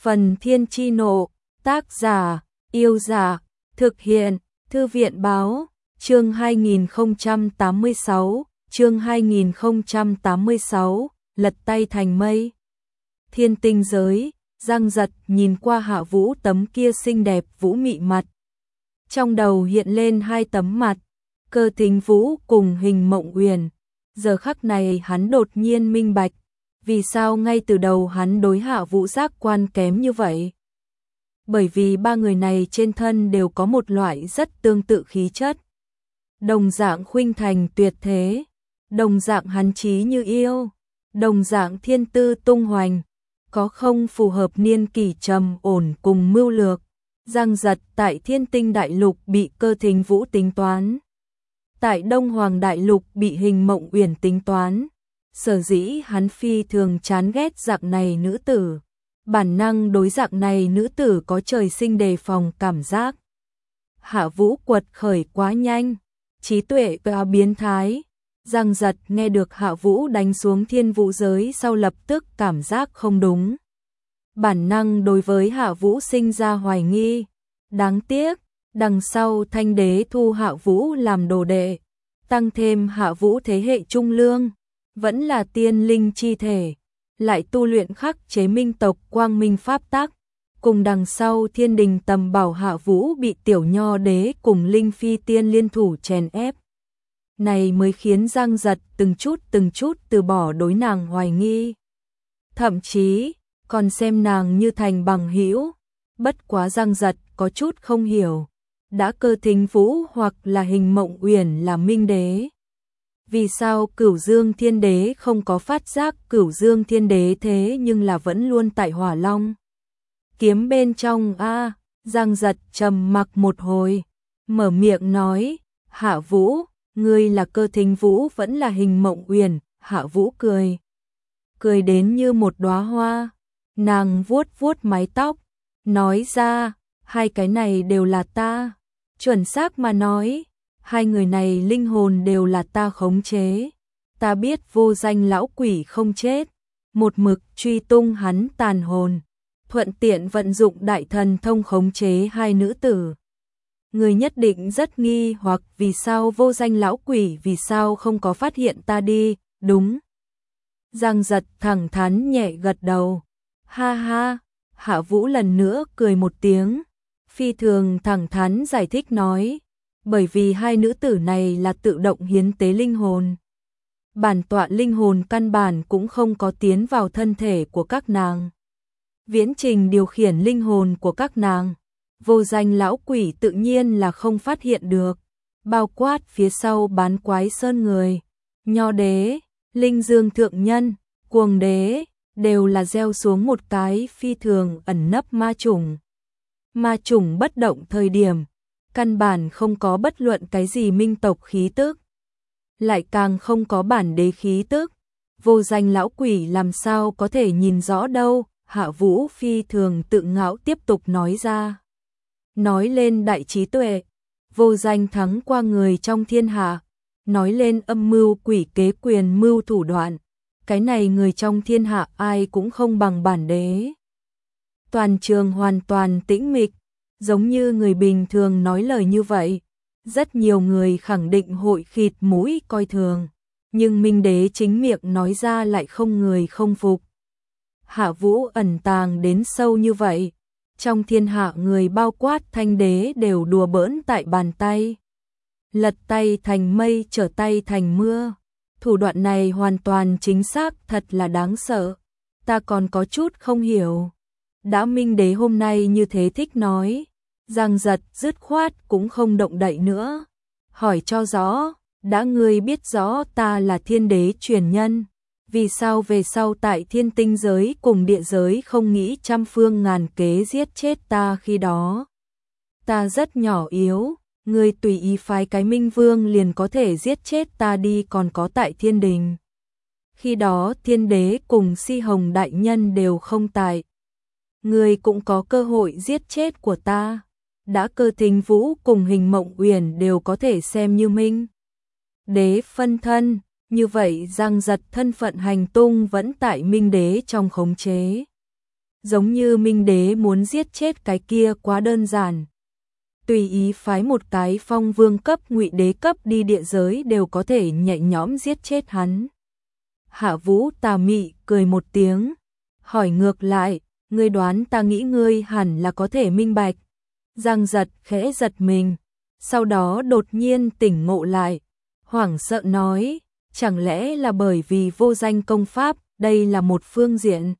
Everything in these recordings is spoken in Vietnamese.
Phần Thiên Chi Nộ, tác giả, Yêu Dạ, thực hiện, Thư viện Báo, chương 2086, lật tay thành mây. Thiên tinh giới, Giang Giật nhìn qua Hạ Vũ tấm kia xinh đẹp vũ mị mặt. Trong đầu hiện lên hai tấm mặt, Cơ Thính Vũ cùng Hình Mộng Uyển. Giờ khắc này hắn đột nhiên minh bạch, vì sao ngay từ đầu hắn đối Hạ Vũ giác quan kém như vậy. Bởi vì ba người này trên thân đều có một loại rất tương tự khí chất. Đồng dạng khuynh thành tuyệt thế, đồng dạng hắn chí như yêu, đồng dạng thiên tư tung hoành, có không phù hợp niên kỷ trầm ổn cùng mưu lược. Giang Giật tại Thiên Tinh Đại Lục bị Cơ Thính Vũ tính toán, tại Đông Hoàng Đại Lục bị Hình Mộng Uyển tính toán. Sở dĩ hắn phi thường chán ghét dạng này nữ tử, bản năng đối dạng này nữ tử có trời sinh đề phòng cảm giác. Hạ Vũ quật khởi quá nhanh, trí tuệ và biến thái. Giang Giật nghe được Hạ Vũ đánh xuống thiên vũ giới sau lập tức cảm giác không đúng. Bản năng đối với Hạ Vũ sinh ra hoài nghi. Đáng tiếc, đằng sau Thanh Đế thu Hạ Vũ làm đồ đệ, tăng thêm Hạ Vũ thế hệ trung lương, vẫn là tiên linh chi thể, lại tu luyện khắc chế minh tộc quang minh pháp tắc. Cùng đằng sau Thiên Đình tầm bảo Hạ Vũ bị Tiểu Nho Đế cùng Linh Phi Tiên liên thủ chèn ép. Này mới khiến Giang Giật từng chút từ bỏ đối nàng hoài nghi. Thậm chí, còn xem nàng như thành bằng hữu. Bất quá Giang Giật có chút không hiểu, đã Cơ Thính Vũ hoặc là Hình Mộng Uyển là minh đế, vì sao Cửu Dương Thiên Đế không có phát giác Cửu Dương Thiên Đế thế nhưng là vẫn luôn tại Hỏa Long kiếm bên trong a? Giang Giật trầm mặc một hồi, mở miệng nói, Hạ Vũ, ngươi là Cơ Thính Vũ vẫn là Hình Mộng Uyển? Hạ Vũ cười đến như một đóa hoa, nàng vuốt vuốt mái tóc, nói ra, hai cái này đều là ta. Chuẩn xác mà nói, hai người này linh hồn đều là ta khống chế. Ta biết Vô Danh lão quỷ không chết, một mực truy tung hắn tàn hồn, thuận tiện vận dụng đại thần thông khống chế hai nữ tử. Người nhất định rất nghi hoặc vì sao Vô Danh lão quỷ vì sao không có phát hiện ta đi, đúng. Giang Giật thẳng thắn nhẹ gật đầu. Ha ha, Hạ Vũ lần nữa cười một tiếng, phi thường thẳng thắn giải thích nói, bởi vì hai nữ tử này là tự động hiến tế linh hồn. Bản tọa linh hồn căn bản cũng không có tiến vào thân thể của các nàng. Viễn trình điều khiển linh hồn của các nàng, Vô Danh lão quỷ tự nhiên là không phát hiện được, bao quát phía sau Bán Quái Sơn người, Nho Đế, Linh Dương Thượng Nhân, Cuồng Đế, đều là gieo xuống một cái phi thường ẩn nấp ma chủng. Ma chủng bất động thời điểm, căn bản không có bất luận cái gì minh tộc khí tức, lại càng không có bản đế khí tức. Vô Danh lão quỷ làm sao có thể nhìn rõ đâu? Hạ Vũ phi thường tự ngạo tiếp tục nói ra. Nói lên đại trí tuệ, Vô Danh thắng qua người trong thiên hạ. Nói lên âm mưu quỷ kế quyền mưu thủ đoạn, cái này người trong thiên hạ ai cũng không bằng bản đế. Toàn trường hoàn toàn tĩnh mịch, giống như người bình thường nói lời như vậy, rất nhiều người khẳng định hội khịt mũi coi thường, nhưng minh đế chính miệng nói ra lại không người không phục. Hạ Vũ ẩn tàng đến sâu như vậy, trong thiên hạ người bao quát Thanh Đế đều đùa bỡn tại bàn tay. Lật tay thành mây trở tay thành mưa, thủ đoạn này hoàn toàn chính xác, thật là đáng sợ. Ta còn có chút không hiểu, đã minh đế hôm nay như thế thích nói. Giang Giật dứt khoát cũng không động đậy nữa, hỏi cho rõ, đã ngươi biết rõ ta là thiên đế truyền nhân, vì sao về sau tại thiên tinh giới cùng địa giới không nghĩ trăm phương ngàn kế giết chết ta khi đó? Ta rất nhỏ yếu, ngươi tùy ý phái cái Minh Vương liền có thể giết chết ta đi, còn có tại thiên đình. Khi đó thiên đế cùng Si Hồng đại nhân đều không tại, ngươi cũng có cơ hội giết chết của ta. Đã Cơ Thính Vũ cùng Hình Mộng Uyển đều có thể xem như minh đế phân thân, như vậy Giang Giật thân phận hành tung vẫn tại minh đế trong khống chế. giống như Minh Đế muốn giết chết cái kia quá đơn giản. Tùy ý phái một cái phong vương cấp ngụy đế cấp đi địa giới đều có thể nhẹ nhõm giết chết hắn. Hạ Vũ tà mị cười một tiếng, hỏi ngược lại, ngươi đoán ta nghĩ ngươi hẳn là có thể minh bạch. Giang Giật khẽ giật mình, sau đó đột nhiên tỉnh ngộ lại, hoảng sợ nói, chẳng lẽ là bởi vì vô danh công pháp, đây là một phương diện.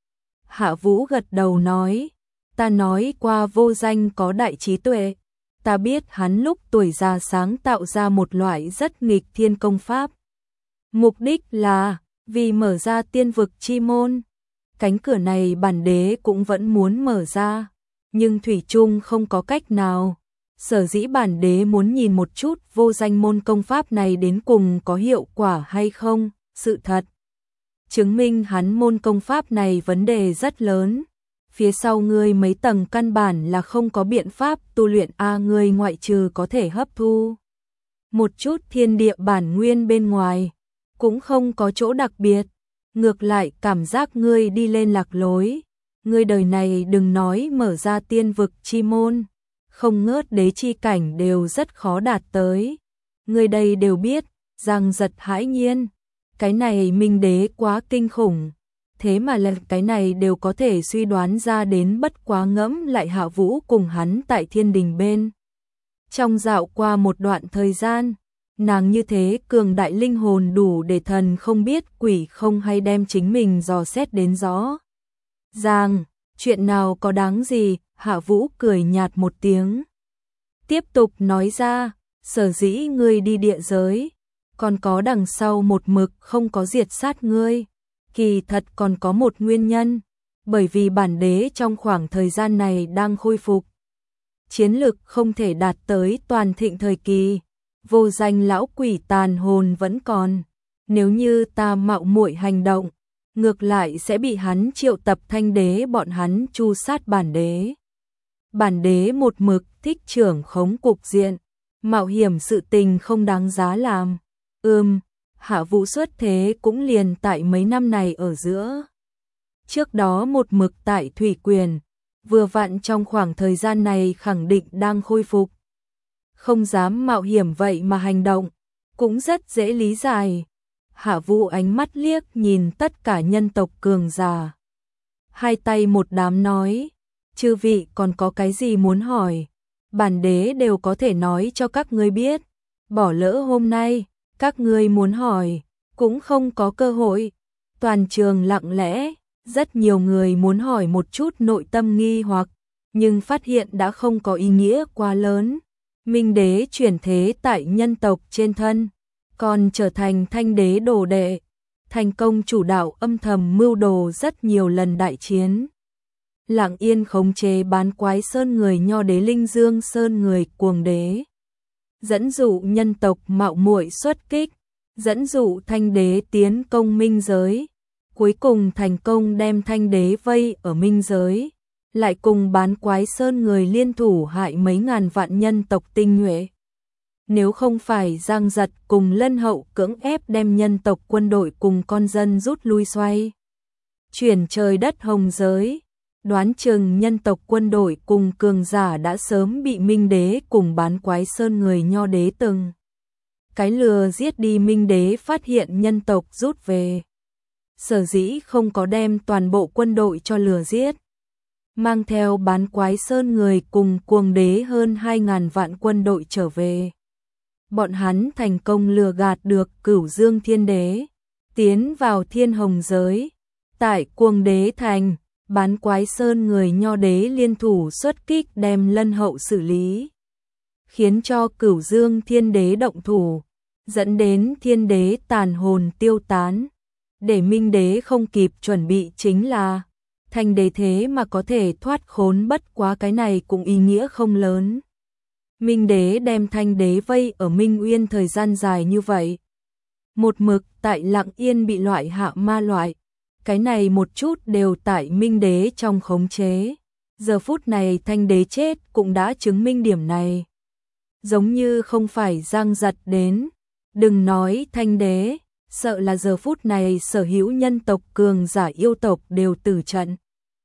Hạ Vũ gật đầu nói, ta nói qua vô danh có đại trí tuệ, ta biết hắn lúc tuổi già sáng tạo ra một loại rất nghịch thiên công pháp. Mục đích là vì mở ra tiên vực chi môn. Cánh cửa này bản đế cũng vẫn muốn mở ra, nhưng thủy chung không có cách nào. Sở dĩ bản đế muốn nhìn một chút vô danh môn công pháp này đến cùng có hiệu quả hay không. Sự thật chứng minh hắn môn công pháp này vấn đề rất lớn. Phía sau ngươi mấy tầng căn bản là không có biện pháp tu luyện ngươi ngoại trừ có thể hấp thu một chút thiên địa bản nguyên bên ngoài, cũng không có chỗ đặc biệt. Ngược lại cảm giác ngươi đi lên lạc lối. Ngươi đời này đừng nói mở ra tiên vực chi môn, không ngớt đế chi cảnh đều rất khó đạt tới. Ngươi đây đều biết. Giang Giật hãi nhiên, cái này Minh Đế quá kinh khủng, thế mà là cái này đều có thể suy đoán ra đến. Bất quá ngẫm lại Hạ Vũ cùng hắn tại thiên đình bên trong dạo qua một đoạn thời gian, nàng như thế cường đại linh hồn đủ để thần không biết quỷ không hay đem chính mình dò xét đến rõ ràng. Chuyện nào có đáng gì. Hạ Vũ cười nhạt một tiếng, tiếp tục nói ra, sở dĩ ngươi đi địa giới, còn có đằng sau một mực không có diệt sát ngươi, kỳ thật còn có một nguyên nhân, bởi vì bản đế trong khoảng thời gian này đang khôi phục, chiến lực không thể đạt tới toàn thịnh thời kỳ, vô danh lão quỷ tàn hồn vẫn còn, nếu như ta mạo muội hành động, ngược lại sẽ bị hắn triệu tập thanh đế bọn hắn tru sát bản đế. Bản đế một mực thích trưởng khống cục diện, mạo hiểm sự tình không đáng giá làm. Hạ Vũ xuất thế cũng liền tại mấy năm này ở giữa. Trước đó một mực tại Thủy Quyền, vừa vặn trong khoảng thời gian này khẳng định đang khôi phục. Không dám mạo hiểm vậy mà hành động, cũng rất dễ lý giải. Hạ Vũ ánh mắt liếc nhìn tất cả nhân tộc cường giả. Hai tay một đám nói, chư vị còn có cái gì muốn hỏi, bản đế đều có thể nói cho các ngươi biết. Bỏ lỡ hôm nay, các ngươi muốn hỏi, cũng không có cơ hội. Toàn trường lặng lẽ, rất nhiều người muốn hỏi một chút nội tâm nghi hoặc, nhưng phát hiện đã không có ý nghĩa quá lớn. Minh Đế chuyển thế tại nhân tộc trên thân, còn trở thành thanh đế đồ đệ, thành công chủ đạo âm thầm mưu đồ rất nhiều lần đại chiến. Lặng yên khống chế Bán Quái Sơn người Nho đế Linh Dương Sơn người Cuồng đế, dẫn dụ nhân tộc mạo muội xuất kích, dẫn dụ thanh đế tiến công minh giới, cuối cùng thành công đem thanh đế vây ở minh giới, lại cùng Bán Quái Sơn người liên thủ hại mấy ngàn vạn nhân tộc tinh nhuệ. Nếu không phải Giang Giật cùng Lân Hậu cưỡng ép đem nhân tộc quân đội cùng con dân rút lui xoay chuyển trời đất hồng giới, đoán chừng nhân tộc quân đội cùng cường giả đã sớm bị Minh Đế cùng Bán Quái Sơn người Nho đế từng cái lừa giết đi. Minh Đế phát hiện nhân tộc rút về, sở dĩ không có đem toàn bộ quân đội cho lừa giết, mang theo Bán Quái Sơn người cùng Cuồng đế hơn 2.000 vạn quân đội trở về. Bọn hắn thành công lừa gạt được Cửu Dương Thiên Đế, tiến vào Thiên Hồng giới. Tại Cuồng đế thành, Bán Quái Sơn người Nho đế liên thủ xuất kích đem Lân Hậu xử lý, khiến cho Cửu Dương Thiên Đế động thủ, dẫn đến Thiên Đế tàn hồn tiêu tán. Để Minh Đế không kịp chuẩn bị chính là thanh đế thế mà có thể thoát khốn, bất quá cái này cũng ý nghĩa không lớn. Minh Đế đem thanh đế vây ở Minh Uyên thời gian dài như vậy, một mực tại lặng yên bị loại hạ ma loại, cái này một chút đều tại Minh Đế trong khống chế. Giờ phút này thanh đế chết cũng đã chứng minh điểm này. Giống như không phải Giang Giật đến, đừng nói thanh đế, sợ là giờ phút này sở hữu nhân tộc cường giả yêu tộc đều tử trận.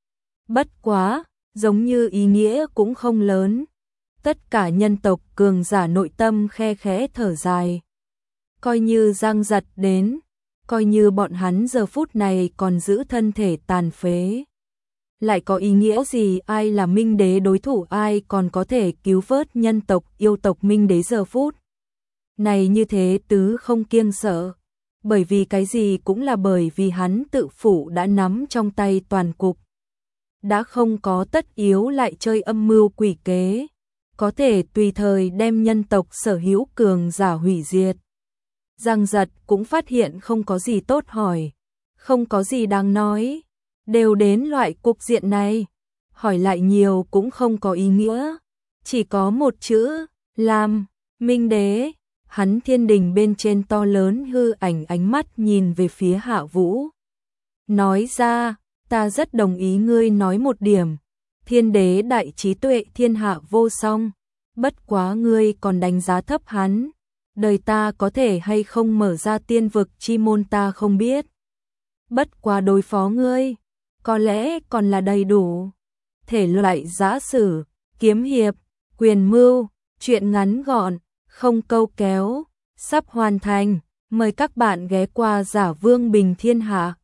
Bất quá, giống như ý nghĩa cũng không lớn. Tất cả nhân tộc cường giả nội tâm khe khẽ thở dài. Coi như Giang Giật đến, coi như bọn hắn giờ phút này còn giữ thân thể tàn phế. Lại có ý nghĩa gì, ai là Minh Đế đối thủ, ai còn có thể cứu vớt nhân tộc yêu tộc Minh Đế giờ phút này như thế tứ không kiêng sợ. Bởi vì cái gì cũng là bởi vì hắn tự phủ đã nắm trong tay toàn cục. Đã không có tất yếu lại chơi âm mưu quỷ kế, có thể tùy thời đem nhân tộc sở hữu cường giả hủy diệt. Giang Giật cũng phát hiện không có gì tốt hỏi, không có gì đáng nói, đều đến loại cục diện này, hỏi lại nhiều cũng không có ý nghĩa, chỉ có một chữ, làm. Minh Đế, hắn thiên đình bên trên to lớn hư ảnh ánh mắt nhìn về phía Hạ Vũ. Nói ra, ta rất đồng ý ngươi nói một điểm, thiên đế đại trí tuệ thiên hạ vô song, bất quá ngươi còn đánh giá thấp hắn, đời ta có thể hay không mở ra tiên vực chi môn ta không biết. Bất quá đối phó ngươi, có lẽ còn là đầy đủ. Thể loại giã sử, kiếm hiệp, quyền mưu, truyện ngắn gọn, không câu kéo, sắp hoàn thành, mời các bạn ghé qua Giả Vương Bình Thiên Hạ.